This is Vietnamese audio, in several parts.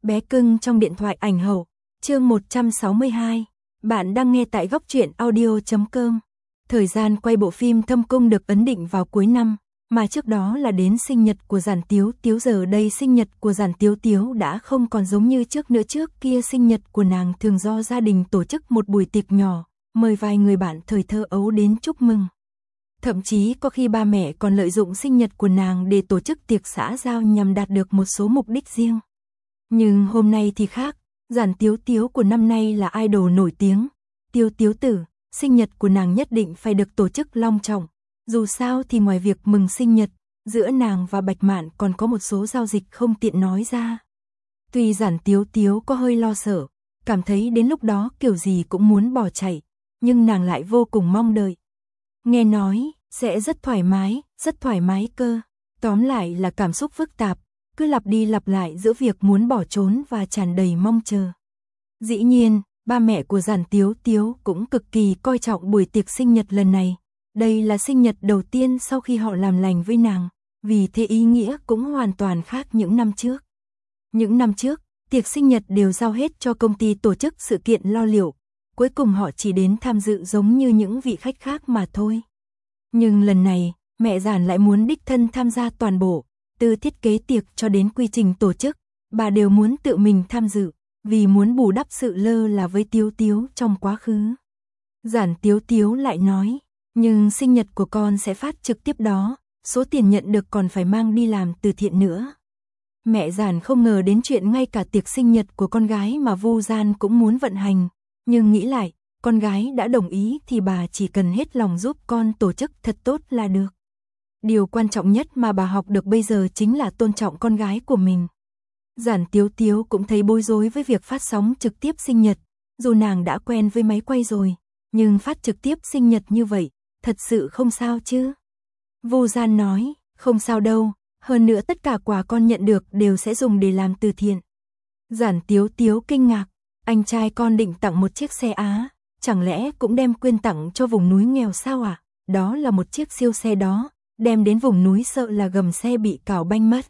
Bé cưng trong điện thoại ảnh hậu, chương 162. Bạn đang nghe tại góc truyện audio.com. Thời gian quay bộ phim Thâm Cung được ấn định vào cuối năm, mà trước đó là đến sinh nhật của Giản Tiếu Tiếu. Giờ đây sinh nhật của Giản Tiếu Tiếu đã không còn giống như trước nữa. Trước kia sinh nhật của nàng thường do gia đình tổ chức một buổi tiệc nhỏ, mời vài người bạn thời thơ ấu đến chúc mừng. Thậm chí có khi ba mẹ còn lợi dụng sinh nhật của nàng để tổ chức tiệc xã giao nhằm đạt được một số mục đích riêng. Nhưng hôm nay thì khác, Giản Tiếu Tiếu của năm nay là idol nổi tiếng, Tiếu Tiếu Tử, sinh nhật của nàng nhất định phải được tổ chức long trọng. Dù sao thì ngoài việc mừng sinh nhật, giữa nàng và Bạch Mạn còn có một số giao dịch không tiện nói ra. Tuy Giản Tiếu Tiếu có hơi lo sợ, cảm thấy đến lúc đó kiểu gì cũng muốn bỏ chạy, nhưng nàng lại vô cùng mong đợi. Nghe nói, sẽ rất thoải mái cơ. Tóm lại là cảm xúc phức tạp, cứ lặp đi lặp lại giữa việc muốn bỏ trốn và tràn đầy mong chờ. Dĩ nhiên, ba mẹ của Giản Tiếu Tiếu cũng cực kỳ coi trọng buổi tiệc sinh nhật lần này. Đây là sinh nhật đầu tiên sau khi họ làm lành với nàng, vì thế ý nghĩa cũng hoàn toàn khác những năm trước. Những năm trước, tiệc sinh nhật đều giao hết cho công ty tổ chức sự kiện lo liệu, cuối cùng họ chỉ đến tham dự giống như những vị khách khác mà thôi. Nhưng lần này, mẹ Giản lại muốn đích thân tham gia toàn bộ, từ thiết kế tiệc cho đến quy trình tổ chức, bà đều muốn tự mình tham dự, vì muốn bù đắp sự lơ là với Tiếu Tiếu trong quá khứ. Giản Tiếu Tiếu lại nói, nhưng sinh nhật của con sẽ phát trực tiếp đó, số tiền nhận được còn phải mang đi làm từ thiện nữa. Mẹ Giản không ngờ đến chuyện ngay cả tiệc sinh nhật của con gái mà Vu Gian cũng muốn vận hành, nhưng nghĩ lại, con gái đã đồng ý thì bà chỉ cần hết lòng giúp con tổ chức thật tốt là được. Điều quan trọng nhất mà bà học được bây giờ chính là tôn trọng con gái của mình. Giản Tiếu Tiếu cũng thấy bối rối với việc phát sóng trực tiếp sinh nhật, dù nàng đã quen với máy quay rồi, nhưng phát trực tiếp sinh nhật như vậy, thật sự không sao chứ? Vu Gian nói, không sao đâu, hơn nữa tất cả quà con nhận được đều sẽ dùng để làm từ thiện. Giản Tiếu Tiếu kinh ngạc, anh trai con định tặng một chiếc xe Á, chẳng lẽ cũng đem quyên tặng cho vùng núi nghèo sao à? Đó là một chiếc siêu xe đó, đem đến vùng núi sợ là gầm xe bị cào banh mất.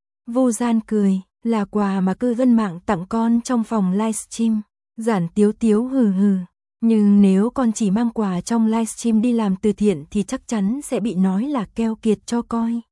Vu Gian cười, là quà mà cư dân mạng tặng con trong phòng livestream. Giản Tiếu Tiếu hừ hừ, nhưng nếu con chỉ mang quà trong livestream đi làm từ thiện thì chắc chắn sẽ bị nói là keo kiệt cho coi.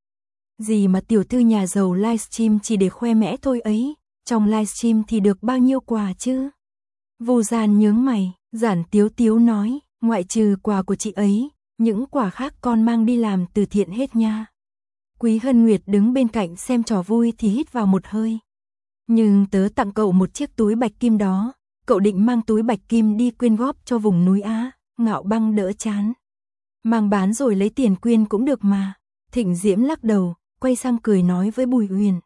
Gì mà tiểu thư nhà giàu livestream chỉ để khoe mẽ thôi ấy, trong livestream thì được bao nhiêu quà chứ? Vu Gian nhướng mày, Giản Tiếu Tiếu nói, ngoại trừ quà của chị ấy, những quà khác con mang đi làm từ thiện hết nha. Quý Hân Nguyệt đứng bên cạnh xem trò vui thì hít vào một hơi. Nhưng tớ tặng cậu một chiếc túi bạch kim đó, cậu định mang túi bạch kim đi quyên góp cho vùng núi Á. Ngạo Băng đỡ chán. Mang bán rồi lấy tiền quyên cũng được mà. Thịnh Diễm lắc đầu, quay sang cười nói với Bùi Uyển.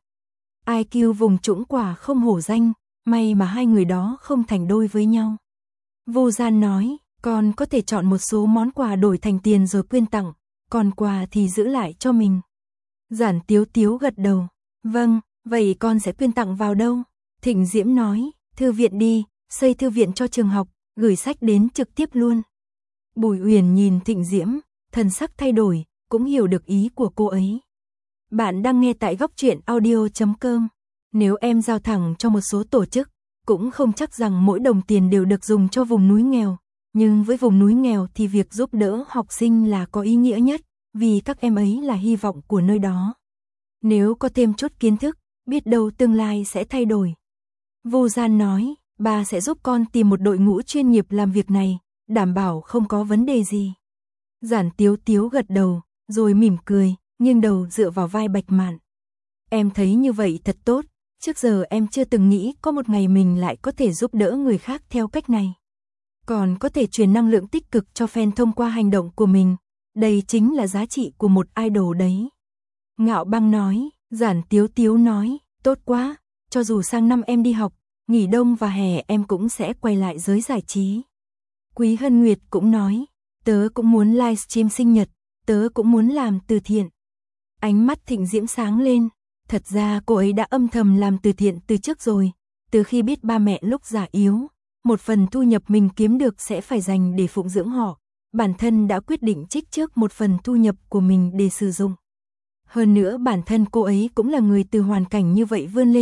IQ vùng trũng quả không hổ danh, may mà hai người đó không thành đôi với nhau. Vu Gian nói, con có thể chọn một số món quà đổi thành tiền rồi quyên tặng, còn quà thì giữ lại cho mình. Giản Tiếu Tiếu gật đầu, vâng, vậy con sẽ quyên tặng vào đâu? Thịnh Diễm nói, thư viện đi, xây thư viện cho trường học, gửi sách đến trực tiếp luôn. Bùi Uyển nhìn Thịnh Diễm, thần sắc thay đổi, cũng hiểu được ý của cô ấy. Bạn đang nghe tại góc truyện audio.com. Nếu em giao thẳng cho một số tổ chức, cũng không chắc rằng mỗi đồng tiền đều được dùng cho vùng núi nghèo. Nhưng với vùng núi nghèo thì việc giúp đỡ học sinh là có ý nghĩa nhất, vì các em ấy là hy vọng của nơi đó. Nếu có thêm chút kiến thức, biết đâu tương lai sẽ thay đổi. Vu Gian nói, bà sẽ giúp con tìm một đội ngũ chuyên nghiệp làm việc này, đảm bảo không có vấn đề gì. Giản Tiếu Tiếu gật đầu, rồi mỉm cười, nghiêng đầu dựa vào vai Bạch Mạn. Em thấy như vậy thật tốt, trước giờ em chưa từng nghĩ có một ngày mình lại có thể giúp đỡ người khác theo cách này. Còn có thể truyền năng lượng tích cực cho fan thông qua hành động của mình, đây chính là giá trị của một idol đấy. Ngạo Băng nói, Giản Tiếu Tiếu nói, tốt quá, cho dù sang năm em đi học, nghỉ đông và hè em cũng sẽ quay lại giới giải trí. Quý Hân Nguyệt cũng nói, tớ cũng muốn livestream sinh nhật, tớ cũng muốn làm từ thiện. Ánh mắt Thịnh Diễm sáng lên, thật ra cô ấy đã âm thầm làm từ thiện từ trước rồi, từ khi biết ba mẹ lúc già yếu, một phần thu nhập mình kiếm được sẽ phải dành để phụng dưỡng họ, bản thân đã quyết định trích trước một phần thu nhập của mình để sử dụng. Hơn nữa bản thân cô ấy cũng là người từ hoàn cảnh như vậy vươn lên,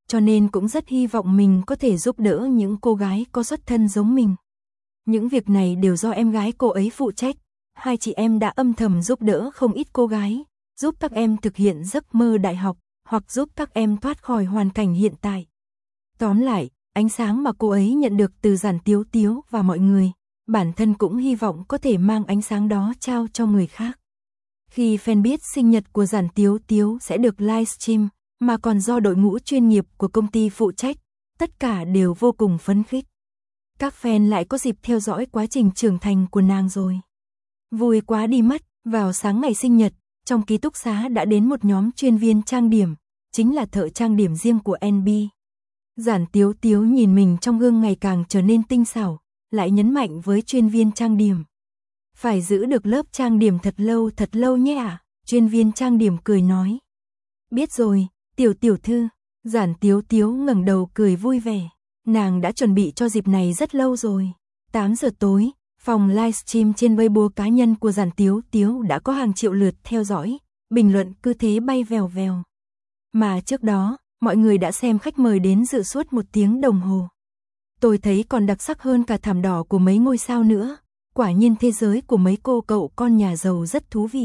cho nên cũng rất hy vọng mình có thể giúp đỡ những cô gái có xuất thân giống mình. Những việc này đều do em gái cô ấy phụ trách, hai chị em đã âm thầm giúp đỡ không ít cô gái, giúp các em thực hiện giấc mơ đại học, hoặc giúp các em thoát khỏi hoàn cảnh hiện tại. Tóm lại, ánh sáng mà cô ấy nhận được từ Giản Tiếu Tiếu và mọi người, bản thân cũng hy vọng có thể mang ánh sáng đó trao cho người khác. Khi fan biết sinh nhật của Giản Tiếu Tiếu sẽ được livestream, mà còn do đội ngũ chuyên nghiệp của công ty phụ trách, tất cả đều vô cùng phấn khích. Các fan lại có dịp theo dõi quá trình trưởng thành của nàng rồi. Vui quá đi mất, vào sáng ngày sinh nhật, trong ký túc xá đã đến một nhóm chuyên viên trang điểm, chính là thợ trang điểm riêng của NB. Giản Tiếu Tiếu nhìn mình trong gương ngày càng trở nên tinh xảo, lại nhấn mạnh với chuyên viên trang điểm. Phải giữ được lớp trang điểm thật lâu nhé ạ. Chuyên viên trang điểm cười nói. Biết rồi, tiểu thư. Giản Tiếu Tiếu ngẩng đầu cười vui vẻ. Nàng đã chuẩn bị cho dịp này rất lâu rồi. 8 giờ tối, phòng livestream trên Weibo cá nhân của Giản Tiếu Tiếu đã có hàng triệu lượt theo dõi, bình luận cứ thế bay vèo vèo. Mà trước đó, mọi người đã xem khách mời đến dự suốt 1 tiếng đồng hồ. Tôi thấy còn đặc sắc hơn cả thảm đỏ của mấy ngôi sao nữa. Quả nhiên thế giới của mấy cô cậu con nhà giàu rất thú vị.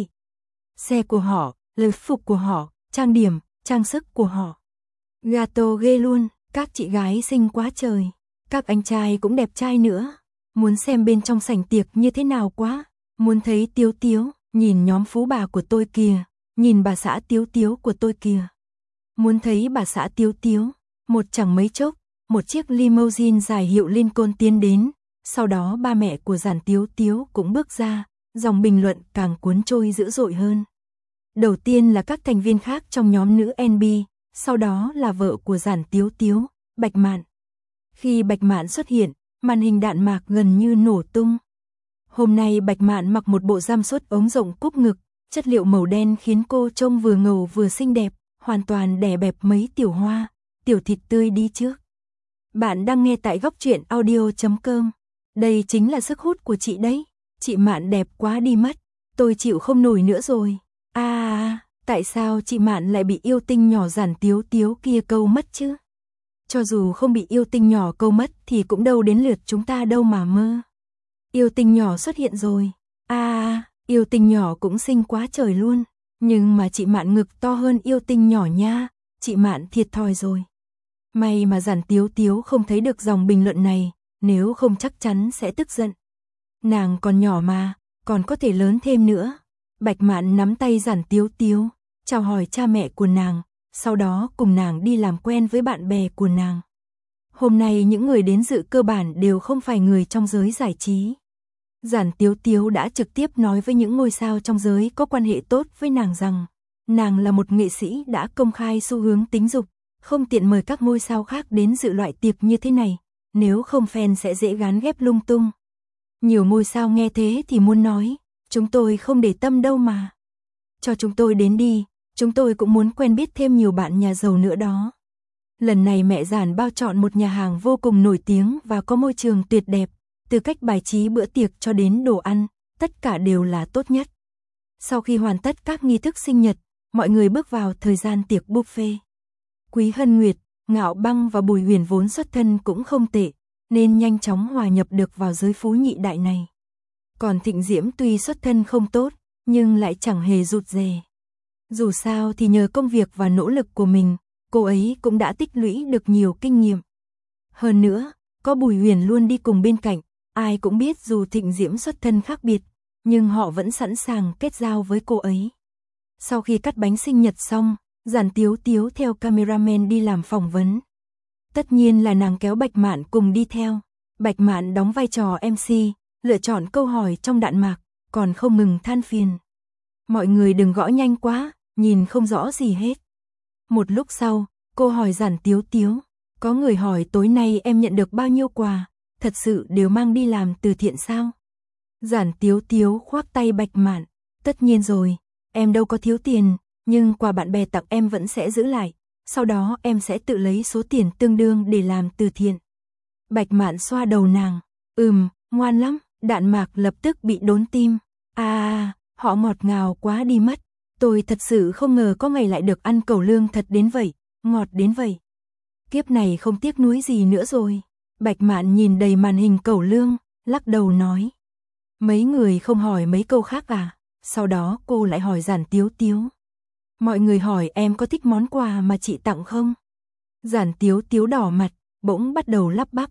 Xe của họ, lễ phục của họ, trang điểm, trang sức của họ. Gato ghê luôn, các chị gái xinh quá trời. Các anh trai cũng đẹp trai nữa. Muốn xem bên trong sảnh tiệc như thế nào quá. Muốn thấy Tiếu Tiếu, nhìn nhóm phú bà của tôi kìa. Nhìn bà xã Tiếu Tiếu của tôi kìa. Muốn thấy bà xã Tiếu Tiếu. Một chẳng mấy chốc, một chiếc limousine dài hiệu Lincoln tiến đến. Sau đó ba mẹ của Giản Tiếu Tiếu cũng bước ra, dòng bình luận càng cuốn trôi dữ dội hơn. Đầu tiên là các thành viên khác trong nhóm nữ NB, sau đó là vợ của Giản Tiếu Tiếu, Bạch Mạn. Khi Bạch Mạn xuất hiện, màn hình đạn mạc gần như nổ tung. Hôm nay Bạch Mạn mặc một bộ giam sốt ống rộng cúp ngực, chất liệu màu đen khiến cô trông vừa ngầu vừa xinh đẹp, hoàn toàn đè bẹp mấy tiểu hoa, tiểu thịt tươi đi trước. Bạn đang nghe tại góc truyện audio.com. Đây chính là sức hút của chị đấy. Chị Mạn đẹp quá đi mất. Tôi chịu không nổi nữa rồi. Tại sao chị Mạn lại bị yêu tinh nhỏ Giản Tiếu Tiếu kia câu mất chứ? Cho dù không bị yêu tinh nhỏ câu mất thì cũng đâu đến lượt chúng ta đâu mà mơ. Yêu tinh nhỏ xuất hiện rồi. Yêu tinh nhỏ cũng xinh quá trời luôn. Nhưng mà chị Mạn ngực to hơn yêu tinh nhỏ nha. Chị Mạn thiệt thòi rồi. May mà Giản Tiếu Tiếu không thấy được dòng bình luận này. Nếu không chắc chắn sẽ tức giận. Nàng còn nhỏ mà, còn có thể lớn thêm nữa. Bạch Mạn nắm tay Giản Tiếu Tiếu, chào hỏi cha mẹ của nàng, sau đó cùng nàng đi làm quen với bạn bè của nàng. Hôm nay những người đến dự cơ bản đều không phải người trong giới giải trí. Giản Tiếu Tiếu đã trực tiếp nói với những ngôi sao trong giới có quan hệ tốt với nàng rằng, nàng là một nghệ sĩ đã công khai xu hướng tính dục, không tiện mời các ngôi sao khác đến dự loại tiệc như thế này. Nếu không fan sẽ dễ gán ghép lung tung. Nhiều ngôi sao nghe thế thì muốn nói, chúng tôi không để tâm đâu mà. Cho chúng tôi đến đi, chúng tôi cũng muốn quen biết thêm nhiều bạn nhà giàu nữa đó. Lần này mẹ Giản bao chọn một nhà hàng vô cùng nổi tiếng và có môi trường tuyệt đẹp, từ cách bài trí bữa tiệc cho đến đồ ăn, tất cả đều là tốt nhất. Sau khi hoàn tất các nghi thức sinh nhật, mọi người bước vào thời gian tiệc buffet. Quý Hân Nguyệt, Ngạo Băng và Bùi Huyền vốn xuất thân cũng không tệ, nên nhanh chóng hòa nhập được vào giới phú nhị đại này. Còn Thịnh Diễm tuy xuất thân không tốt, nhưng lại chẳng hề rụt rè. Dù sao thì nhờ công việc và nỗ lực của mình, cô ấy cũng đã tích lũy được nhiều kinh nghiệm. Hơn nữa, có Bùi Huyền luôn đi cùng bên cạnh, ai cũng biết dù Thịnh Diễm xuất thân khác biệt, nhưng họ vẫn sẵn sàng kết giao với cô ấy. Sau khi cắt bánh sinh nhật xong, Giản Tiếu Tiếu theo cameraman đi làm phỏng vấn. Tất nhiên là nàng kéo Bạch Mạn cùng đi theo. Bạch Mạn đóng vai trò MC, lựa chọn câu hỏi trong đạn mạc, còn không ngừng than phiền. Mọi người đừng gõ nhanh quá, nhìn không rõ gì hết. Một lúc sau, cô hỏi Giản Tiếu Tiếu, có người hỏi tối nay em nhận được bao nhiêu quà, thật sự đều mang đi làm từ thiện sao? Giản Tiếu Tiếu khoác tay Bạch Mạn, tất nhiên rồi, em đâu có thiếu tiền, nhưng quà bạn bè tặng em vẫn sẽ giữ lại, sau đó em sẽ tự lấy số tiền tương đương để làm từ thiện. Bạch Mạn xoa đầu nàng, ngoan lắm, đạn mạc lập tức bị đốn tim. Họ ngọt ngào quá đi mất, tôi thật sự không ngờ có ngày lại được ăn cẩu lương thật đến vậy, ngọt đến vậy. kiếp này không tiếc nuối gì nữa rồi. Bạch Mạn nhìn đầy màn hình cẩu lương, lắc đầu nói. Mấy người không hỏi mấy câu khác à? Sau đó cô lại hỏi Giản Tiếu Tiếu. Mọi người hỏi em có thích món quà mà chị tặng không? Giản Tiếu Tiếu đỏ mặt, bỗng bắt đầu lắp bắp.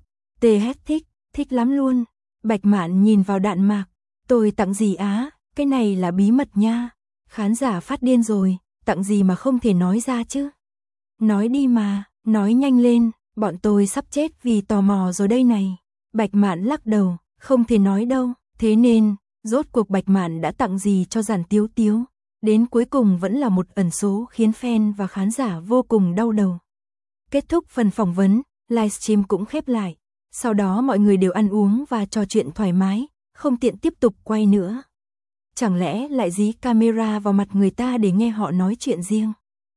Thích lắm luôn. Bạch Mạn nhìn vào đạn mạc. Tôi tặng gì á? Cái này là bí mật nha. Khán giả phát điên rồi, tặng gì mà không thể nói ra chứ? Nói đi mà, nói nhanh lên, bọn tôi sắp chết vì tò mò rồi đây này. Bạch Mạn lắc đầu, không thể nói đâu. Thế nên, rốt cuộc Bạch Mạn đã tặng gì cho Giản Tiếu Tiếu? Đến cuối cùng vẫn là một ẩn số khiến fan và khán giả vô cùng đau đầu. Kết thúc phần phỏng vấn, livestream cũng khép lại. Sau đó mọi người đều ăn uống và trò chuyện thoải mái, không tiện tiếp tục quay nữa. Chẳng lẽ lại dí camera vào mặt người ta để nghe họ nói chuyện riêng?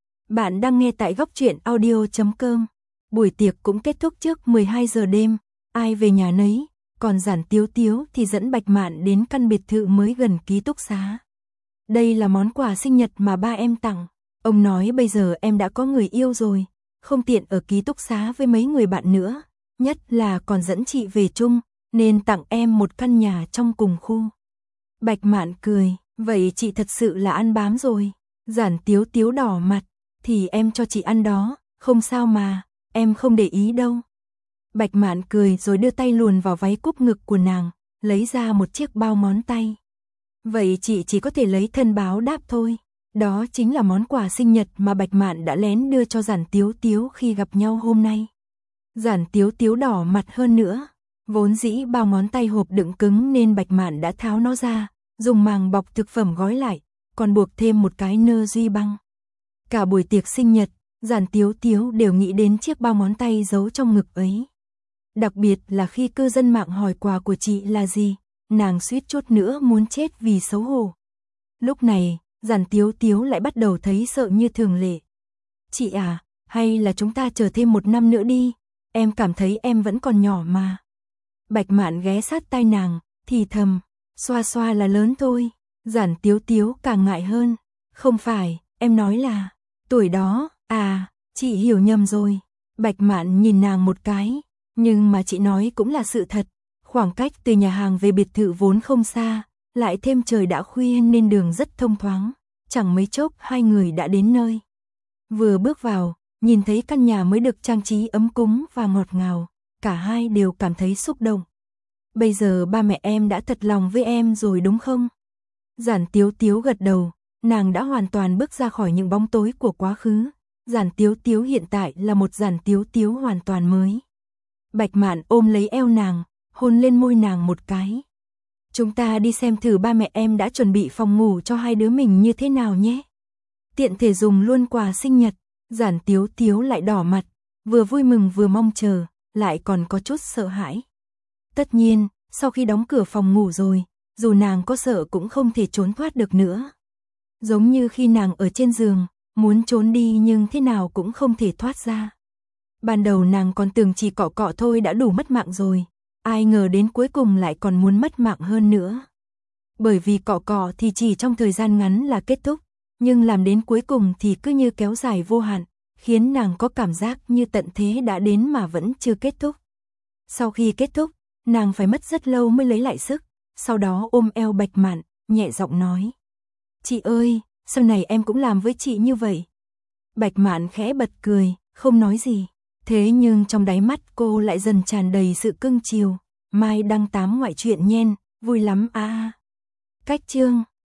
Bạn đang nghe tại Góc Truyện Audio.com. Buổi tiệc cũng kết thúc trước 12 giờ đêm, ai về nhà nấy, còn Giản Tiếu Tiếu thì dẫn Bạch Mạn đến căn biệt thự mới gần ký túc xá. Đây là món quà sinh nhật mà ba em tặng. Ông nói bây giờ em đã có người yêu rồi, không tiện ở ký túc xá với mấy người bạn nữa, nhất là còn dẫn chị về chung, nên tặng em một căn nhà trong cùng khu. Bạch Mạn cười, vậy chị thật sự là ăn bám rồi. Giản Tiếu Tiếu đỏ mặt, thì em cho chị ăn đó, không sao mà, em không để ý đâu. Bạch Mạn cười rồi đưa tay luồn vào váy cúp ngực của nàng, lấy ra một chiếc bao ngón tay. Vậy chị chỉ có thể lấy thân báo đáp thôi. Đó chính là món quà sinh nhật mà Bạch Mạn đã lén đưa cho Giản Tiếu Tiếu khi gặp nhau hôm nay. Giản Tiếu Tiếu đỏ mặt hơn nữa. Vốn dĩ bao ngón tay hộp đựng cứng nên Bạch Mạn đã tháo nó ra, dùng màng bọc thực phẩm gói lại, còn buộc thêm một cái nơ duy băng. Cả buổi tiệc sinh nhật, Giản Tiếu Tiếu đều nghĩ đến chiếc bao ngón tay giấu trong ngực ấy. Đặc biệt là khi cư dân mạng hỏi quà của chị là gì, nàng suýt chút nữa muốn chết vì xấu hổ. Lúc này, Giản Tiếu Tiếu lại bắt đầu thấy sợ như thường lệ. Chị à, hay là chúng ta chờ thêm 1 năm nữa đi, em cảm thấy em vẫn còn nhỏ mà. Bạch Mạn ghé sát tai nàng, thì thầm, xoa xoa là lớn thôi. Giản Tiếu Tiếu càng ngại hơn. Không phải, em nói là, tuổi đó, à, chị hiểu nhầm rồi. Bạch Mạn nhìn nàng một cái, nhưng mà chị nói cũng là sự thật. Khoảng cách từ nhà hàng về biệt thự vốn không xa, lại thêm trời đã khuya nên đường rất thông thoáng. Chẳng mấy chốc hai người đã đến nơi. Vừa bước vào, nhìn thấy căn nhà mới được trang trí ấm cúng và ngọt ngào, cả hai đều cảm thấy xúc động. Bây giờ ba mẹ em đã thật lòng với em rồi đúng không? Giản Tiếu Tiếu gật đầu, nàng đã hoàn toàn bước ra khỏi những bóng tối của quá khứ. Giản Tiếu Tiếu hiện tại là một Giản Tiếu Tiếu hoàn toàn mới. Bạch Mạn ôm lấy eo nàng, hôn lên môi nàng một cái. Chúng ta đi xem thử ba mẹ em đã chuẩn bị phòng ngủ cho hai đứa mình như thế nào nhé. Tiện thể dùng luôn quà sinh nhật. Giản Tiếu Tiếu lại đỏ mặt, vừa vui mừng vừa mong chờ, lại còn có chút sợ hãi. Tất nhiên, sau khi đóng cửa phòng ngủ rồi, dù nàng có sợ cũng không thể trốn thoát được nữa. Giống như khi nàng ở trên giường, muốn trốn đi nhưng thế nào cũng không thể thoát ra. Ban đầu nàng còn tưởng chỉ cọ cọ thôi đã đủ mất mạng rồi, ai ngờ đến cuối cùng lại còn muốn mất mạng hơn nữa. Bởi vì cọ cọ thì chỉ trong thời gian ngắn là kết thúc, nhưng làm đến cuối cùng thì cứ như kéo dài vô hạn, khiến nàng có cảm giác như tận thế đã đến mà vẫn chưa kết thúc. Sau khi kết thúc, nàng phải mất rất lâu mới lấy lại sức, sau đó ôm eo Bạch Mạn, nhẹ giọng nói. Chị ơi, sau này em cũng làm với chị như vậy. Bạch Mạn khẽ bật cười, không nói gì. Thế nhưng trong đáy mắt cô lại dần tràn đầy sự cưng chiều. Mai đăng 8 ngoại truyện nhen, vui lắm à. Cách chương